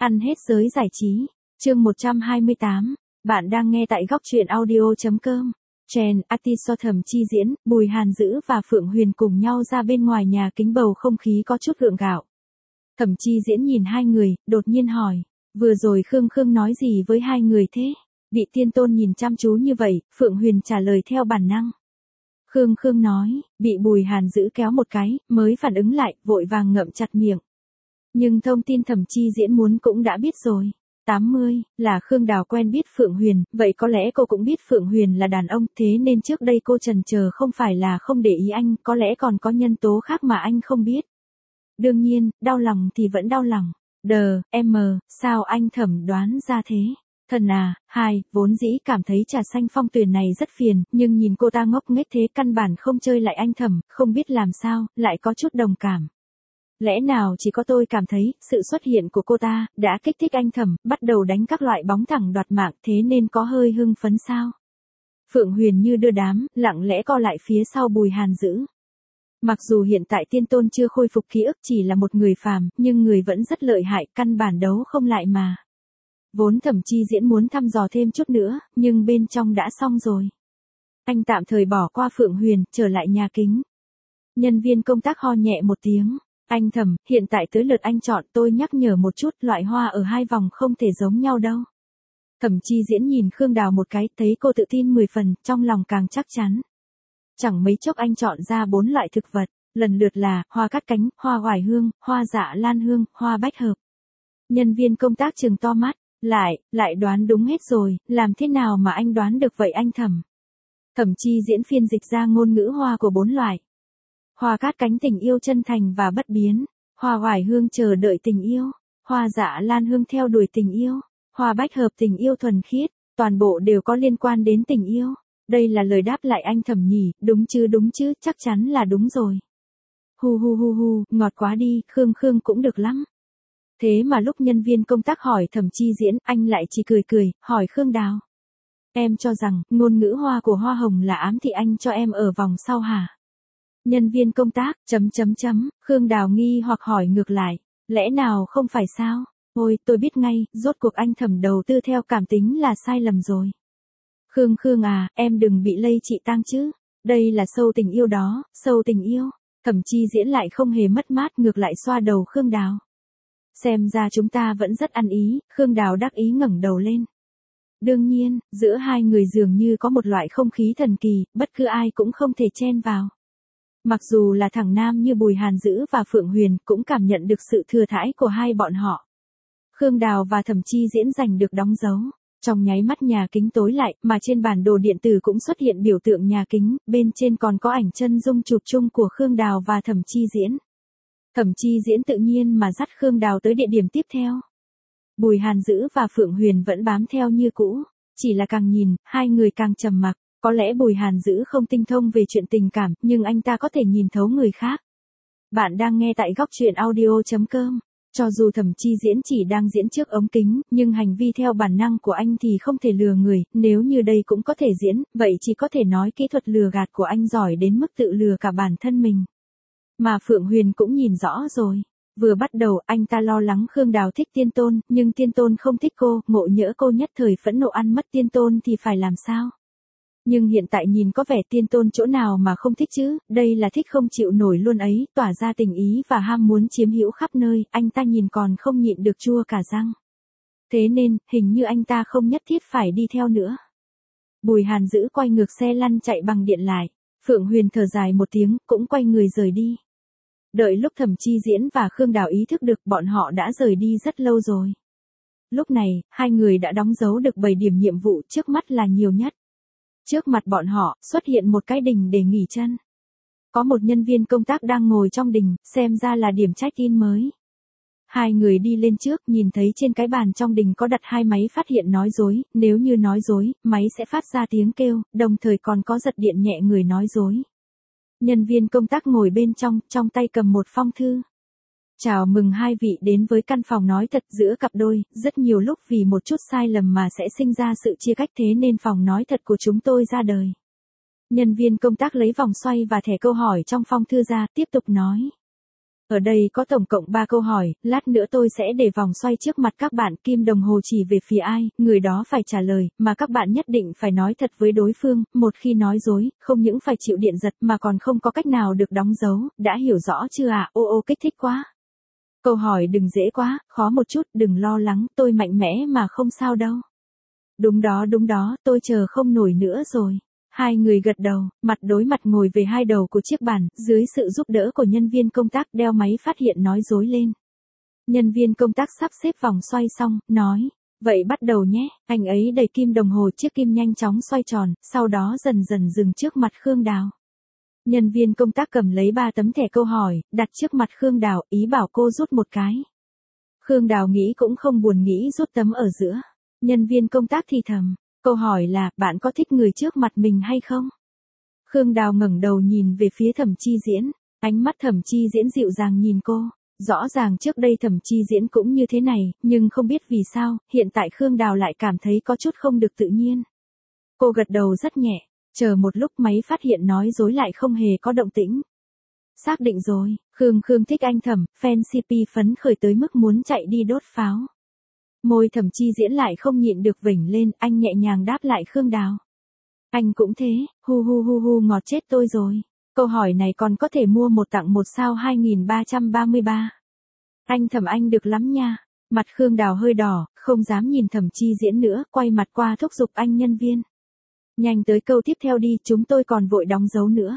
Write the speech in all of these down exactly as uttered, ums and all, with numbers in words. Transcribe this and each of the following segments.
Ăn hết giới giải trí. Chương một trăm hai mươi tám. Bạn đang nghe tại góc truyện audio.com. Trend artist Thẩm Chi Diễn, Bùi Hàn Dữ và Phượng Huyền cùng nhau ra bên ngoài nhà kính, bầu không khí có chút gượng gạo. Thẩm Chi Diễn nhìn hai người, đột nhiên hỏi, vừa rồi Khương Khương nói gì với hai người thế? Bị Tiên Tôn nhìn chăm chú như vậy, Phượng Huyền trả lời theo bản năng. Khương Khương nói, bị Bùi Hàn Dữ kéo một cái, mới phản ứng lại, vội vàng ngậm chặt miệng. Nhưng thông tin Thẩm Chi Diễn muốn cũng đã biết rồi. tám mươi, là Khương Đào quen biết Phượng Huyền, vậy có lẽ cô cũng biết Phượng Huyền là đàn ông, thế nên trước đây cô chần chờ không phải là không để ý anh, có lẽ còn có nhân tố khác mà anh không biết. Đương nhiên, đau lòng thì vẫn đau lòng. Đờ, em, sao anh Thẩm đoán ra thế? Thần à, hai, vốn dĩ cảm thấy Trà Xanh Phong Tuyền này rất phiền, nhưng nhìn cô ta ngốc nghếch thế căn bản không chơi lại anh Thẩm, không biết làm sao, lại có chút đồng cảm. Lẽ nào chỉ có tôi cảm thấy, sự xuất hiện của cô ta, đã kích thích anh Thẩm, bắt đầu đánh các loại bóng thẳng đoạt mạng, thế nên có hơi hưng phấn sao? Phượng Huyền như đưa đám, lặng lẽ co lại phía sau Bùi Hàn Dữ. Mặc dù hiện tại Tiên Tôn chưa khôi phục ký ức, chỉ là một người phàm, nhưng người vẫn rất lợi hại, căn bản đấu không lại mà. Vốn Thẩm Chi Diễn muốn thăm dò thêm chút nữa, nhưng bên trong đã xong rồi. Anh tạm thời bỏ qua Phượng Huyền, trở lại nhà kính. Nhân viên công tác ho nhẹ một tiếng. Anh Thẩm, hiện tại tới lượt anh chọn, tôi nhắc nhở một chút, loại hoa ở hai vòng không thể giống nhau đâu. Thẩm Chi Diễn nhìn Khương Đào một cái, thấy cô tự tin mười phần, trong lòng càng chắc chắn. Chẳng mấy chốc anh chọn ra bốn loại thực vật, lần lượt là hoa cát cánh, hoa oải hương, hoa dạ lan hương, hoa bách hợp. Nhân viên công tác trừng to mắt, lại, lại đoán đúng hết rồi, làm thế nào mà anh đoán được vậy anh Thẩm? Thẩm Chi Diễn phiên dịch ra ngôn ngữ hoa của bốn loại. Hoa cát cánh tình yêu chân thành và bất biến, hoa oải hương chờ đợi tình yêu, hoa dạ lan hương theo đuổi tình yêu, hoa bách hợp tình yêu thuần khiết, toàn bộ đều có liên quan đến tình yêu. Đây là lời đáp lại anh Thẩm nhỉ, đúng chứ đúng chứ, chắc chắn là đúng rồi. Hu hu hu hu, ngọt quá đi, Khương Khương cũng được lắm. Thế mà lúc nhân viên công tác hỏi Thẩm Chi Diễn, anh lại chỉ cười cười, hỏi Khương Đào. Em cho rằng, ngôn ngữ hoa của hoa hồng là ám thị anh cho em ở vòng sau hả? Nhân viên công tác, chấm chấm chấm, Khương Đào nghi hoặc hỏi ngược lại, lẽ nào không phải sao? Ôi, tôi biết ngay, rốt cuộc anh Thẩm đầu tư theo cảm tính là sai lầm rồi. Khương Khương à, em đừng bị lây chị tang chứ, đây là sâu tình yêu đó, sâu tình yêu. Thẩm Chi Diễn lại không hề mất mát, ngược lại xoa đầu Khương Đào. Xem ra chúng ta vẫn rất ăn ý, Khương Đào đắc ý ngẩng đầu lên. Đương nhiên, giữa hai người dường như có một loại không khí thần kỳ, bất cứ ai cũng không thể chen vào. Mặc dù là thằng nam như Bùi Hàn Dữ và Phượng Huyền cũng cảm nhận được sự thừa thãi của hai bọn họ. Khương Đào và Thẩm Chi Diễn giành được đóng dấu. Trong nháy mắt nhà kính tối lại, mà trên bản đồ điện tử cũng xuất hiện biểu tượng nhà kính, bên trên còn có ảnh chân dung chụp chung của Khương Đào và Thẩm Chi Diễn. Thẩm Chi Diễn tự nhiên mà dắt Khương Đào tới địa điểm tiếp theo. Bùi Hàn Dữ và Phượng Huyền vẫn bám theo như cũ, chỉ là càng nhìn, hai người càng trầm mặc. Có lẽ Bùi Hàn Dữ không tinh thông về chuyện tình cảm, nhưng anh ta có thể nhìn thấu người khác. Bạn đang nghe tại góc truyện audio.com. Cho dù Thẩm Chi Diễn chỉ đang diễn trước ống kính, nhưng hành vi theo bản năng của anh thì không thể lừa người, nếu như đây cũng có thể diễn, vậy chỉ có thể nói kỹ thuật lừa gạt của anh giỏi đến mức tự lừa cả bản thân mình. Mà Phượng Huyền cũng nhìn rõ rồi. Vừa bắt đầu anh ta lo lắng Khương Đào thích Tiên Tôn, nhưng Tiên Tôn không thích cô, ngộ nhỡ cô nhất thời phẫn nộ ăn mất Tiên Tôn thì phải làm sao? Nhưng hiện tại nhìn có vẻ Tiên Tôn chỗ nào mà không thích chứ, đây là thích không chịu nổi luôn ấy, tỏa ra tình ý và ham muốn chiếm hữu khắp nơi, anh ta nhìn còn không nhịn được chua cả răng. Thế nên, hình như anh ta không nhất thiết phải đi theo nữa. Bùi Hàn Dữ quay ngược xe lăn chạy bằng điện lại, Phượng Huyền thở dài một tiếng, cũng quay người rời đi. Đợi lúc Thẩm Chi Diễn và Khương Đào ý thức được bọn họ đã rời đi rất lâu rồi. Lúc này, hai người đã đóng dấu được bảy điểm nhiệm vụ trước mắt là nhiều nhất. Trước mặt bọn họ, xuất hiện một cái đình để nghỉ chân. Có một nhân viên công tác đang ngồi trong đình, xem ra là điểm check-in mới. Hai người đi lên trước, nhìn thấy trên cái bàn trong đình có đặt hai máy phát hiện nói dối, nếu như nói dối, máy sẽ phát ra tiếng kêu, đồng thời còn có giật điện nhẹ người nói dối. Nhân viên công tác ngồi bên trong, trong tay cầm một phong thư. Chào mừng hai vị đến với căn phòng nói thật giữa cặp đôi, rất nhiều lúc vì một chút sai lầm mà sẽ sinh ra sự chia cách, thế nên phòng nói thật của chúng tôi ra đời. Nhân viên công tác lấy vòng xoay và thẻ câu hỏi trong phong thư ra, tiếp tục nói. Ở đây có tổng cộng ba câu hỏi, lát nữa tôi sẽ để vòng xoay trước mặt các bạn, kim đồng hồ chỉ về phía ai, người đó phải trả lời, mà các bạn nhất định phải nói thật với đối phương, một khi nói dối, không những phải chịu điện giật mà còn không có cách nào được đóng dấu, đã hiểu rõ chưa ạ? À? Ô ô kích thích quá. Câu hỏi đừng dễ quá, khó một chút, đừng lo lắng, tôi mạnh mẽ mà không sao đâu. Đúng đó đúng đó, tôi chờ không nổi nữa rồi. Hai người gật đầu, mặt đối mặt ngồi về hai đầu của chiếc bàn, dưới sự giúp đỡ của nhân viên công tác đeo máy phát hiện nói dối lên. Nhân viên công tác sắp xếp vòng xoay xong, nói, vậy bắt đầu nhé, anh ấy đẩy kim đồng hồ, chiếc kim nhanh chóng xoay tròn, sau đó dần dần dừng trước mặt Khương Đào. Nhân viên công tác cầm lấy ba tấm thẻ câu hỏi, đặt trước mặt Khương Đào, ý bảo cô rút một cái. Khương Đào nghĩ cũng không buồn nghĩ rút tấm ở giữa. Nhân viên công tác thì thầm, câu hỏi là, bạn có thích người trước mặt mình hay không? Khương Đào ngẩng đầu nhìn về phía Thẩm Chi Diễn, ánh mắt Thẩm Chi Diễn dịu dàng nhìn cô, rõ ràng trước đây Thẩm Chi Diễn cũng như thế này, nhưng không biết vì sao, hiện tại Khương Đào lại cảm thấy có chút không được tự nhiên. Cô gật đầu rất nhẹ, chờ một lúc máy phát hiện nói dối lại không hề có động tĩnh. Xác định rồi, Khương Khương thích anh Thẩm, fan xê pê phấn khởi tới mức muốn chạy đi đốt pháo. Môi Thẩm Chi Diễn lại không nhịn được vểnh lên, anh nhẹ nhàng đáp lại Khương Đào. Anh cũng thế, hu hu hu hu ngọt chết tôi rồi. Câu hỏi này còn có thể mua một tặng một sao hai nghìn ba trăm ba mươi ba. Anh Thẩm anh được lắm nha. Mặt Khương Đào hơi đỏ, không dám nhìn Thẩm Chi Diễn nữa, quay mặt qua thúc giục anh nhân viên. Nhanh tới câu tiếp theo đi, chúng tôi còn vội đóng dấu nữa.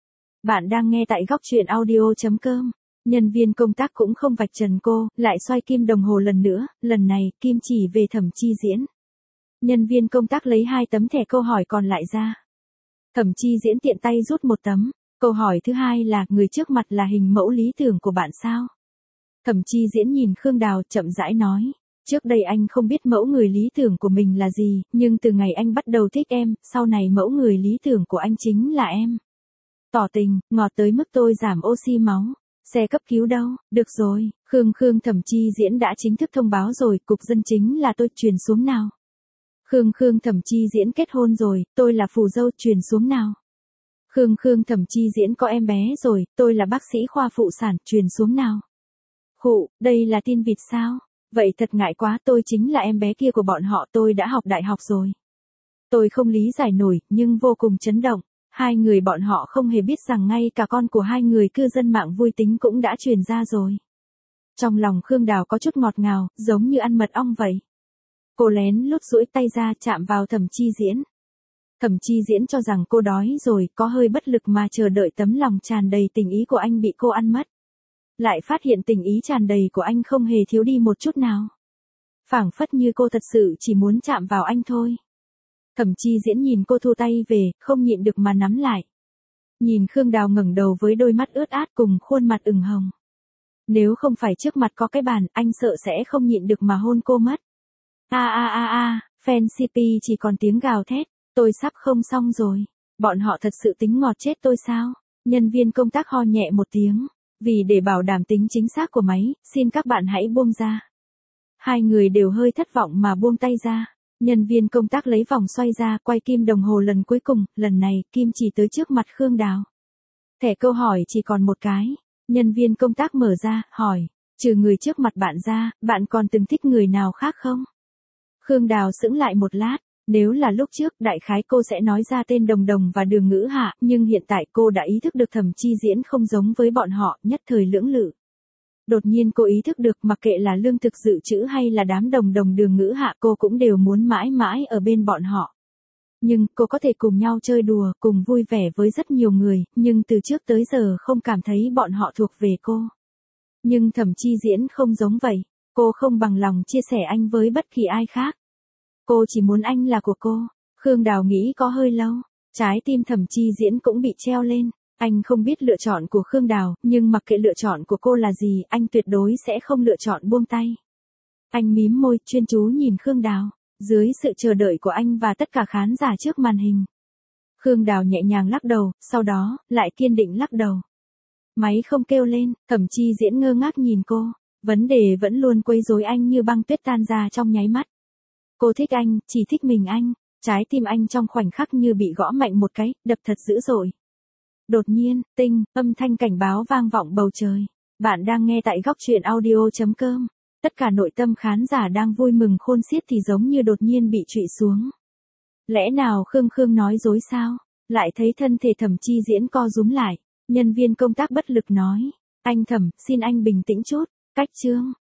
Bạn đang nghe tại góc truyện audio chấm com. Nhân viên công tác cũng không vạch trần cô, lại xoay kim đồng hồ lần nữa, lần này, kim chỉ về Thẩm Chi Diễn. Nhân viên công tác lấy hai tấm thẻ câu hỏi còn lại ra. Thẩm Chi Diễn tiện tay rút một tấm. Câu hỏi thứ hai là, người trước mặt là hình mẫu lý tưởng của bạn sao? Thẩm Chi Diễn nhìn Khương Đào chậm rãi nói. Trước đây anh không biết mẫu người lý tưởng của mình là gì, nhưng từ ngày anh bắt đầu thích em, sau này mẫu người lý tưởng của anh chính là em. Tỏ tình, ngọt tới mức tôi giảm oxy máu. Xe cấp cứu đâu, được rồi, Khương Khương Thẩm Chi Diễn đã chính thức thông báo rồi, cục dân chính là tôi, truyền xuống nào. Khương Khương Thẩm Chi Diễn kết hôn rồi, tôi là phù dâu, truyền xuống nào. Khương Khương Thẩm Chi Diễn có em bé rồi, tôi là bác sĩ khoa phụ sản, truyền xuống nào. Khụ, đây là tin vịt sao? Vậy thật ngại quá, tôi chính là em bé kia của bọn họ, tôi đã học đại học rồi. Tôi không lý giải nổi, nhưng vô cùng chấn động. Hai người bọn họ không hề biết rằng ngay cả con của hai người cư dân mạng vui tính cũng đã truyền ra rồi. Trong lòng Khương Đào có chút ngọt ngào, giống như ăn mật ong vậy. Cô lén lút duỗi tay ra chạm vào Thẩm Chi Diễn. Thẩm Chi Diễn cho rằng cô đói rồi, có hơi bất lực mà chờ đợi tấm lòng tràn đầy tình ý của anh bị cô ăn mất. Lại phát hiện tình ý tràn đầy của anh không hề thiếu đi một chút nào. Phảng phất như cô thật sự chỉ muốn chạm vào anh thôi. Thẩm Chi Diễn nhìn cô thu tay về, không nhịn được mà nắm lại. Nhìn Khương Đào ngẩng đầu với đôi mắt ướt át cùng khuôn mặt ửng hồng. Nếu không phải trước mặt có cái bàn, anh sợ sẽ không nhịn được mà hôn cô mất. A a a a, fan xê pê chỉ còn tiếng gào thét, tôi sắp không xong rồi. Bọn họ thật sự tính ngọt chết tôi sao? Nhân viên công tác ho nhẹ một tiếng. Vì để bảo đảm tính chính xác của máy, xin các bạn hãy buông ra. Hai người đều hơi thất vọng mà buông tay ra. Nhân viên công tác lấy vòng xoay ra, quay kim đồng hồ lần cuối cùng, lần này, kim chỉ tới trước mặt Khương Đào. Thẻ câu hỏi chỉ còn một cái. Nhân viên công tác mở ra, hỏi, trừ người trước mặt bạn ra, bạn còn từng thích người nào khác không? Khương Đào sững lại một lát, nếu là lúc trước, đại khái cô sẽ nói ra tên Đồng Đồng và Đường Ngữ Hạ, nhưng hiện tại cô đã ý thức được Thẩm Chi Diễn không giống với bọn họ, nhất thời lưỡng lự. Đột nhiên cô ý thức được mặc kệ là lương thực dự trữ hay là đám Đồng Đồng Đường Ngữ Hạ, cô cũng đều muốn mãi mãi ở bên bọn họ. Nhưng cô có thể cùng nhau chơi đùa, cùng vui vẻ với rất nhiều người, nhưng từ trước tới giờ không cảm thấy bọn họ thuộc về cô. Nhưng Thẩm Chi Diễn không giống vậy, cô không bằng lòng chia sẻ anh với bất kỳ ai khác. Cô chỉ muốn anh là của cô. Khương Đào nghĩ có hơi lâu, trái tim Thẩm Chi Diễn cũng bị treo lên. Anh không biết lựa chọn của Khương Đào, nhưng mặc kệ lựa chọn của cô là gì, anh tuyệt đối sẽ không lựa chọn buông tay. Anh mím môi, chuyên chú nhìn Khương Đào, dưới sự chờ đợi của anh và tất cả khán giả trước màn hình. Khương Đào nhẹ nhàng lắc đầu, sau đó, lại kiên định lắc đầu. Máy không kêu lên, Thẩm Chi Diễn ngơ ngác nhìn cô. Vấn đề vẫn luôn quấy rối anh như băng tuyết tan ra trong nháy mắt. Cô thích anh, chỉ thích mình anh. Trái tim anh trong khoảnh khắc như bị gõ mạnh một cái, đập thật dữ dội. Đột nhiên, tinh, âm thanh cảnh báo vang vọng bầu trời. Bạn đang nghe tại góc truyện audio.com. Tất cả nội tâm khán giả đang vui mừng khôn xiết thì giống như đột nhiên bị trụy xuống. Lẽ nào Khương Khương nói dối sao? Lại thấy thân thể Thẩm Chi Diễn co rúm lại. Nhân viên công tác bất lực nói. Anh Thẩm, xin anh bình tĩnh chút. Cách chương.